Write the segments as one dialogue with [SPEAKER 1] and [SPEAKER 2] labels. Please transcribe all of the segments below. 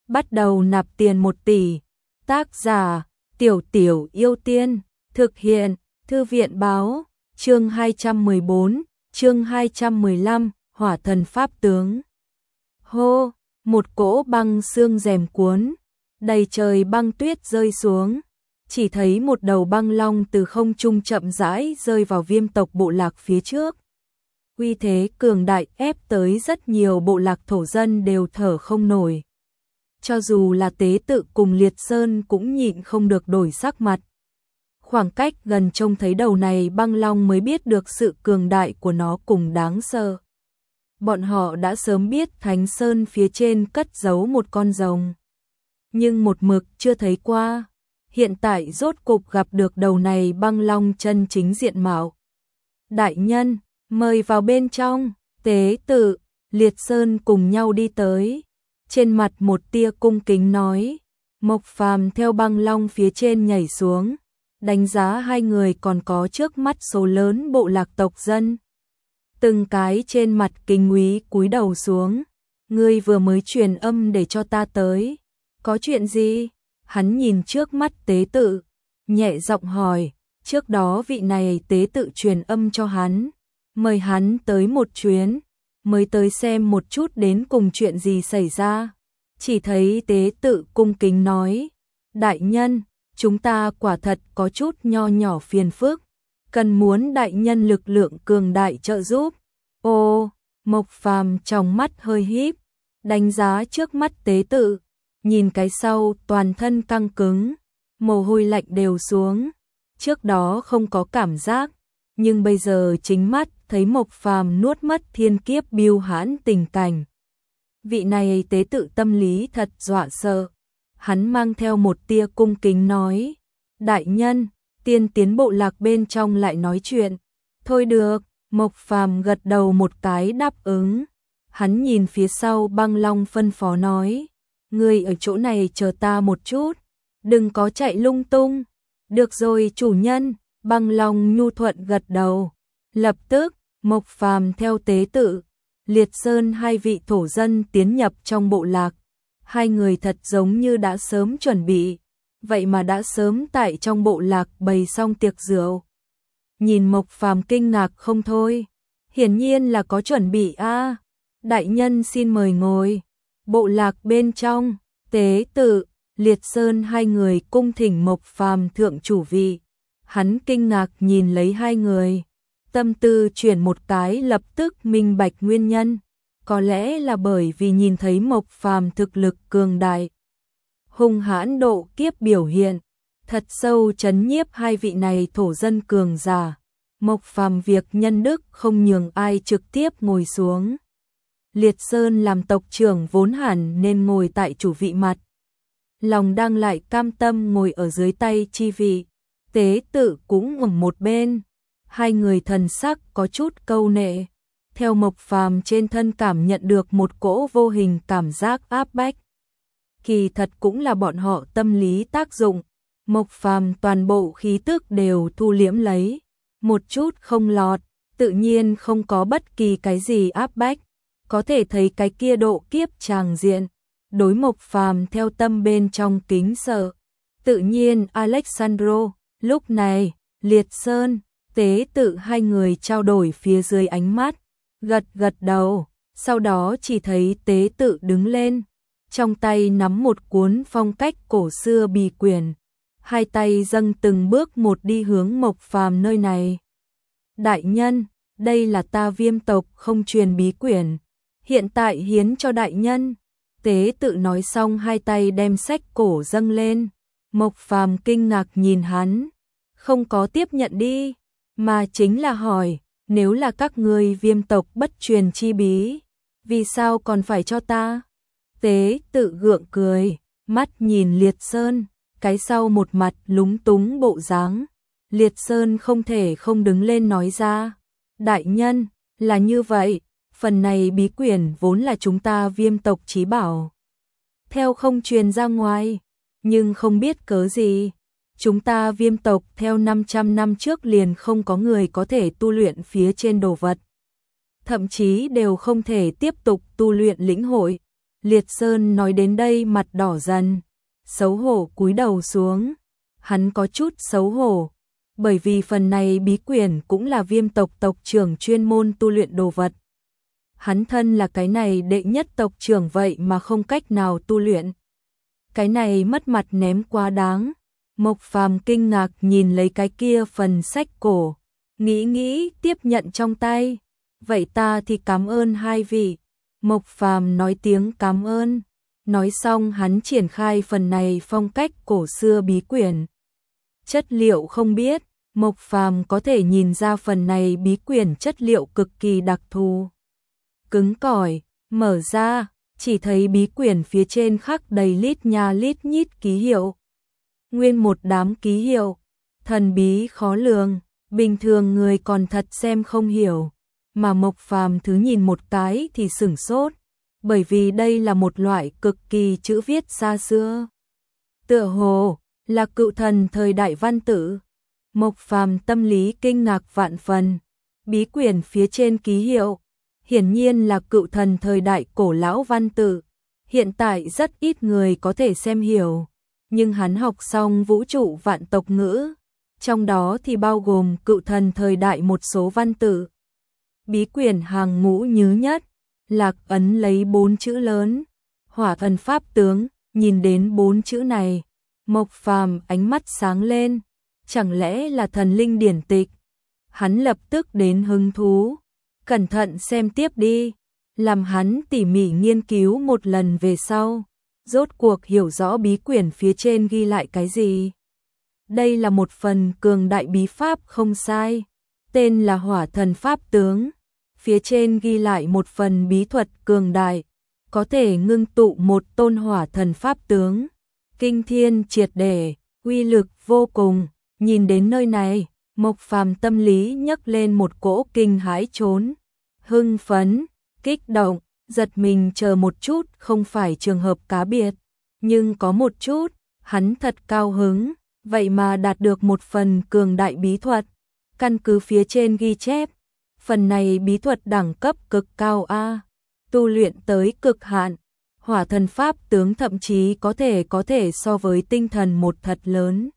[SPEAKER 1] bắt đầu nạp tiền 1 tỷ. Tác giả, Tiểu Tiểu Yêu Tiên, thực hiện, Thư viện báo, chương 214, chương 215, Hỏa thần pháp tướng. Hô, một cỗ băng sương rèm cuốn, đầy trời băng tuyết rơi xuống, chỉ thấy một đầu băng long từ không trung chậm rãi rơi vào Viêm tộc bộ lạc phía trước. Uy thế cường đại ép tới rất nhiều bộ lạc thổ dân đều thở không nổi. Cho dù là tế tự cùng Liệt Sơn cũng nhịn không được đổi sắc mặt. Khoảng cách gần trông thấy đầu này băng long mới biết được sự cường đại của nó cùng đáng sợ. Bọn họ đã sớm biết Thánh Sơn phía trên cất giấu một con rồng, nhưng một mực chưa thấy qua. Hiện tại rốt cục gặp được đầu này băng long chân chính diện mạo. Đại nhân, mời vào bên trong. Tế tự, Liệt Sơn cùng nhau đi tới. Trên mặt một tia cung kính nói. Mộc Phàm theo băng long phía trên nhảy xuống, đánh giá hai người còn có trước mắt số lớn bộ lạc tộc dân. Từng cái trên mặt kính úy cúi đầu xuống. Ngươi vừa mới truyền âm để cho ta tới. Có chuyện gì? Hắn nhìn trước mắt tế tự, nhẹ giọng hỏi. Trước đó vị này tế tự truyền âm cho hắn, mời hắn tới một chuyến, mới tới xem một chút đến cùng chuyện gì xảy ra. Chỉ thấy tế tự cung kính nói, đại nhân, chúng ta quả thật có chút nho nhỏ phiền phức, cần muốn đại nhân lực lượng cường đại trợ giúp. Ô, Mộc Phàm trong mắt hơi híp, đánh giá trước mắt tế tự, nhìn cái sau toàn thân căng cứng, mồ hôi lạnh đều xuống. Trước đó không có cảm giác, nhưng bây giờ chính mắt thấy Mộc Phàm nuốt mất thiên kiếp bưu hãn tình cảnh. Vị này tế tự tâm lý thật dọa sợ. Hắn mang theo một tia cung kính nói, đại nhân, tiên tiến bộ lạc bên trong lại nói chuyện. Thôi được, Mộc Phàm gật đầu một cái đáp ứng. Hắn nhìn phía sau băng long phân phó nói, ngươi ở chỗ này chờ ta một chút, đừng có chạy lung tung. Được rồi chủ nhân, băng long nhu thuận gật đầu. Lập tức, Mộc Phàm theo tế tự, Liệt Sơn hai vị thổ dân tiến nhập trong bộ lạc. Hai người thật giống như đã sớm chuẩn bị, vậy mà đã sớm tại trong bộ lạc bày xong tiệc rượu. Nhìn Mộc Phàm kinh ngạc không thôi, hiển nhiên là có chuẩn bị a. Đại nhân xin mời ngồi. Bộ lạc bên trong, tế tự, Liệt Sơn hai người cung thỉnh Mộc Phàm thượng chủ vị. Hắn kinh ngạc nhìn lấy hai người, tâm tư chuyển một cái lập tức minh bạch nguyên nhân. Có lẽ là bởi vì nhìn thấy Mộc Phàm thực lực cường đại, hung hãn độ kiếp biểu hiện, thật sâu chấn nhiếp hai vị này thổ dân cường giả. Mộc Phàm việc nhân đức không nhường ai, trực tiếp ngồi xuống. Liệt Sơn làm tộc trưởng vốn hẳn nên ngồi tại chủ vị mặt, lòng đang lại cam tâm ngồi ở dưới tay chi vị. Tế tự cũng ở một bên, hai người thần sắc có chút câu nệ. Theo Mộc Phàm trên thân cảm nhận được một cỗ vô hình cảm giác áp bách. Kỳ thật cũng là bọn họ tâm lý tác dụng. Mộc Phàm toàn bộ khí tức đều thu liễm lấy, một chút không lọt, tự nhiên không có bất kỳ cái gì áp bách. Có thể thấy cái kia độ kiếp tràng diện, đối Mộc Phàm theo tâm bên trong kính sợ. Tự nhiên Alexandro, lúc này, Liệt Sơn, tế tự hai người trao đổi phía dưới ánh mắt, gật gật đầu, sau đó chỉ thấy tế tự đứng lên, trong tay nắm một cuốn phong cách cổ xưa bì quyển, hai tay dâng từng bước một đi hướng Mộc Phàm nơi này. Đại nhân, đây là ta Viêm tộc không truyền bí quyển, hiện tại hiến cho đại nhân. Tế tự nói xong hai tay đem sách cổ dâng lên. Mộc Phàm kinh ngạc nhìn hắn, không có tiếp nhận đi, mà chính là hỏi, nếu là các ngươi Viêm tộc bất truyền chi bí, vì sao còn phải cho ta? Tế tự gượng cười, mắt nhìn Liệt Sơn, cái sau một mặt lúng túng bộ dáng. Liệt Sơn không thể không đứng lên nói ra, đại nhân, là như vậy, phần này bí quyển vốn là chúng ta Viêm tộc chí bảo, theo không truyền ra ngoài, nhưng không biết cớ gì, chúng ta Viêm tộc theo 500 năm trước liền không có người có thể tu luyện phía trên đồ vật, thậm chí đều không thể tiếp tục tu luyện lĩnh hội. Liệt Sơn nói đến đây mặt đỏ dần, xấu hổ cúi đầu xuống. Hắn có chút xấu hổ, bởi vì phần này bí quyển cũng là Viêm tộc tộc trưởng chuyên môn tu luyện đồ vật. Hắn thân là cái này đệ nhất tộc trưởng vậy mà không cách nào tu luyện. Cái này mất mặt ném quá đáng. Mộc Phàm kinh ngạc nhìn lấy cái kia phần sách cổ, nghĩ tiếp nhận trong tay. Vậy ta thì cảm ơn hai vị. Mộc Phàm nói tiếng cảm ơn. Nói xong hắn triển khai phần này phong cách cổ xưa bí quyển. Chất liệu không biết, Mộc Phàm có thể nhìn ra phần này bí quyển chất liệu cực kỳ đặc thù. Cứng cỏi, mở ra, chỉ thấy bí quyển phía trên khắc đầy lít nha lít nhít ký hiệu. Nguyên một đám ký hiệu, thần bí khó lường, bình thường người còn thật xem không hiểu, mà Mộc Phàm thứ nhìn một cái thì sửng sốt, bởi vì đây là một loại cực kỳ chữ viết xa xưa. Tựa hồ là cựu thần thời đại văn tự. Mộc Phàm tâm lý kinh ngạc vạn phần, bí quyển phía trên ký hiệu hiển nhiên là cựu thần thời đại cổ lão văn tự, hiện tại rất ít người có thể xem hiểu, nhưng hắn học xong vũ trụ vạn tộc ngữ, trong đó thì bao gồm cựu thần thời đại một số văn tự. Bí quyển hàng ngũ nhứ nhất, lạc ấn lấy 4 chữ lớn, Hỏa Thần Pháp Tướng, nhìn đến 4 chữ này, Mộc Phàm ánh mắt sáng lên, chẳng lẽ là thần linh điển tịch? Hắn lập tức đến hứng thú, cẩn thận xem tiếp đi, làm hắn tỉ mỉ nghiên cứu một lần về sau, rốt cuộc hiểu rõ bí quyển phía trên ghi lại cái gì. Đây là một phần cường đại bí pháp không sai, tên là Hỏa Thần Pháp Tướng, phía trên ghi lại một phần bí thuật cường đại, có thể ngưng tụ một tôn hỏa thần pháp tướng, kinh thiên triệt để, uy lực vô cùng. Nhìn đến nơi này, Mộc Phàm tâm lý nhấc lên một cỗ kinh hãi trốn, hưng phấn, kích động, giật mình chờ một chút không phải trường hợp cá biệt, nhưng có một chút, hắn thật cao hứng, vậy mà đạt được một phần cường đại bí thuật, căn cứ phía trên ghi chép, phần này bí thuật đẳng cấp cực cao a, tu luyện tới cực hạn, Hỏa Thần Pháp Tướng thậm chí có thể so với tinh thần một thật lớn.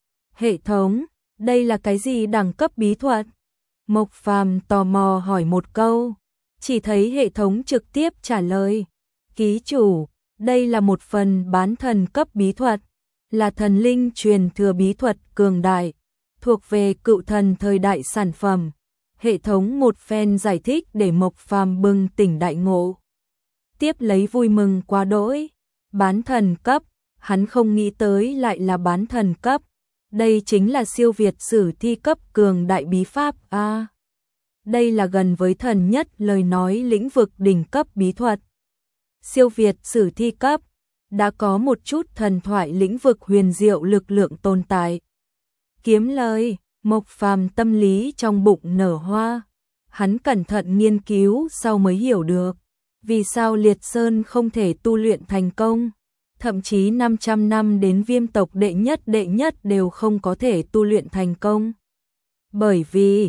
[SPEAKER 1] Hệ thống, đây là cái gì đẳng cấp bí thuật? Mộc Phàm tò mò hỏi một câu, chỉ thấy hệ thống trực tiếp trả lời, ký chủ, đây là một phần bán thần cấp bí thuật, là thần linh truyền thừa bí thuật cường đại, thuộc về cựu thần thời đại sản phẩm. Hệ thống một phen giải thích để Mộc Phàm bừng tỉnh đại ngộ. Tiếp lấy vui mừng quá đỗi, bán thần cấp, hắn không nghĩ tới lại là bán thần cấp. Đây chính là siêu việt sử thi cấp cường đại bí pháp a. Đây là gần với thần nhất lời nói lĩnh vực đỉnh cấp bí thuật. Siêu việt sử thi cấp, đã có một chút thần thoại lĩnh vực huyền diệu lực lượng tồn tại. Kiếm lời, Mộc Phàm tâm lý trong bụng nở hoa. Hắn cẩn thận nghiên cứu sau mới hiểu được, vì sao Liệt Sơn không thể tu luyện thành công. Thậm chí 500 năm đến Viêm tộc đệ nhất đều không có thể tu luyện thành công. Bởi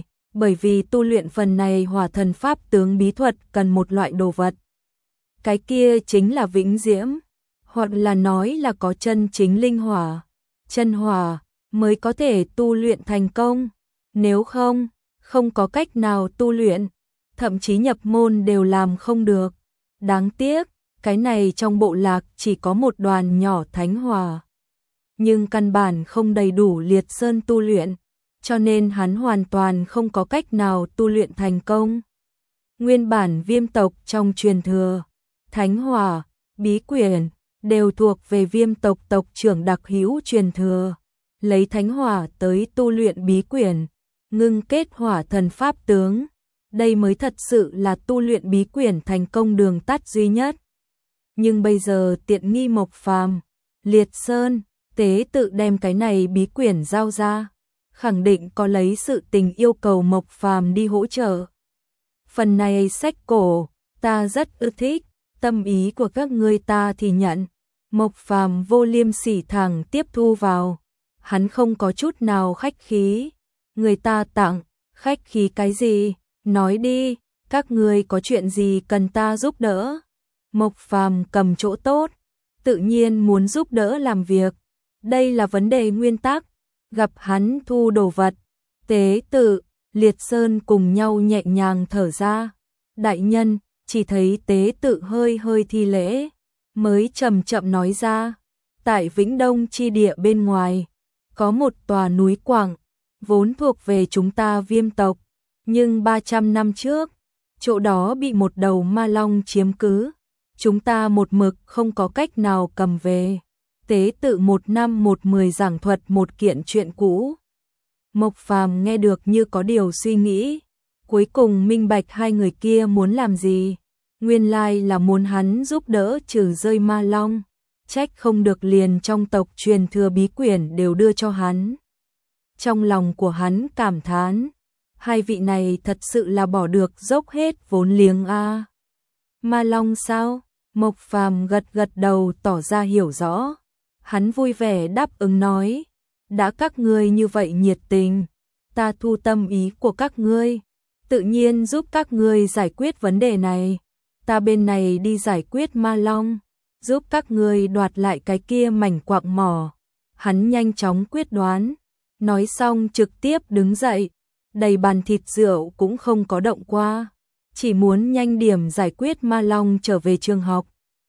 [SPEAKER 1] vì tu luyện phần này Hỏa Thần Pháp Tướng bí thuật cần một loại đồ vật. Cái kia chính là vĩnh diễm, hoặc là nói là có chân chính linh hỏa, chân hỏa mới có thể tu luyện thành công. Nếu không có cách nào tu luyện, thậm chí nhập môn đều làm không được. Đáng tiếc, cái này trong bộ lạc chỉ có một đoàn nhỏ thánh hỏa, nhưng căn bản không đầy đủ Liệt Sơn tu luyện, cho nên hắn hoàn toàn không có cách nào tu luyện thành công. Nguyên bản Viêm tộc trong truyền thừa, thánh hỏa, bí quyển đều thuộc về Viêm tộc tộc trưởng đặc hữu truyền thừa, lấy thánh hỏa tới tu luyện bí quyển, ngưng kết Hỏa Thần Pháp Tướng, đây mới thật sự là tu luyện bí quyển thành công đường tắt duy nhất. Nhưng bây giờ tiện nghi Mộc Phàm, Liệt Sơn, tế tự đem cái này bí quyển giao ra, khẳng định có lấy sự tình yêu cầu Mộc Phàm đi hỗ trợ. Phần này sách cổ, ta rất ưa thích, tâm ý của các ngươi ta thì nhận. Mộc Phàm vô liêm sỉ thẳng tiếp thu vào, hắn không có chút nào khách khí. Người ta tặng, khách khí cái gì, nói đi, các ngươi có chuyện gì cần ta giúp đỡ. Mộc Phàm cầm chỗ tốt, tự nhiên muốn giúp đỡ làm việc. Đây là vấn đề nguyên tắc, gặp hắn thu đồ vật. Tế tự, Liệt Sơn cùng nhau nhẹ nhàng thở ra. Đại nhân, chỉ thấy tế tự hơi hơi thi lễ, mới chậm chậm nói ra. Tại Vĩnh Đông chi địa bên ngoài, có một tòa núi quặng, vốn thuộc về chúng ta Viêm tộc. Nhưng 300 năm trước, chỗ đó bị một đầu ma long chiếm cứ. Chúng ta một mực không có cách nào cầm về. Tế tự 1 năm 1 10 giảng thuật một kiện chuyện cũ. Mộc Phàm nghe được như có điều suy nghĩ. Cuối cùng minh bạch hai người kia muốn làm gì. Nguyên lai là muốn hắn giúp đỡ trừ rơi ma long. Trách không được liền trong tộc truyền thừa bí quyển đều đưa cho hắn. Trong lòng của hắn cảm thán. Hai vị này thật sự là bỏ được dốc hết vốn liếng a. Ma long sao? Mộc Phàm gật gật đầu tỏ ra hiểu rõ. Hắn vui vẻ đáp ứng nói. Đã các ngươi như vậy nhiệt tình, ta thu tâm ý của các ngươi, tự nhiên giúp các ngươi giải quyết vấn đề này. Ta bên này đi giải quyết ma long, giúp các ngươi đoạt lại cái kia mảnh quặng mỏ. Hắn nhanh chóng quyết đoán, nói xong trực tiếp đứng dậy, đầy bàn thịt rượu cũng không có động qua, chỉ muốn nhanh điểm giải quyết ma long trở về trường học.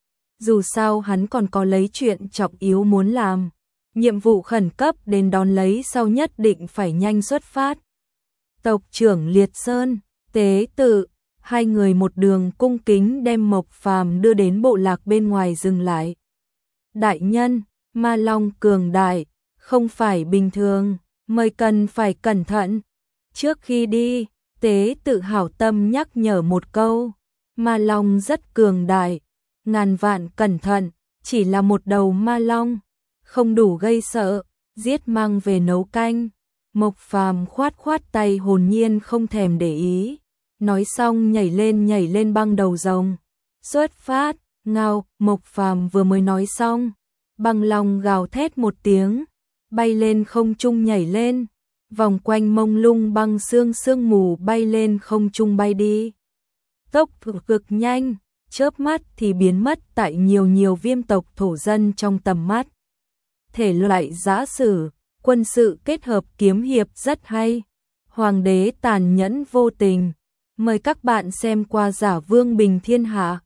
[SPEAKER 1] Dù sao hắn còn có lấy chuyện trọng yếu muốn làm. Nhiệm vụ khẩn cấp đến đón lấy sau nhất định phải nhanh xuất phát. Tộc trưởng Liệt Sơn, tế tự, hai người một đường cung kính đem Mộc Phàm đưa đến bộ lạc bên ngoài dừng lại. Đại nhân, ma long cường đại, không phải bình thường, mời cần phải cẩn thận. Trước khi đi, tế tự hảo tâm nhắc nhở một câu, ma long rất cường đại, ngàn vạn cẩn thận, chỉ là một đầu ma long. Không đủ gây sợ, giết mang về nấu canh. Mộc Phàm khoát khoát tay hồn nhiên không thèm để ý. Nói xong nhảy lên băng đầu rồng. Xuất phát, ngao, Mộc Phàm vừa mới nói xong. Băng long gào thét một tiếng, bay lên không trung nhảy lên. Vòng quanh mông lung băng sương mù bay lên không trung bay đi. Tốc cực nhanh, chớp mắt thì biến mất tại nhiều viêm tộc thổ dân trong tầm mắt. Thể loại giã sử, quân sự kết hợp kiếm hiệp rất hay. Hoàng đế tàn nhẫn vô tình. Mời các bạn xem qua Giả Vương Bình Thiên Hạ.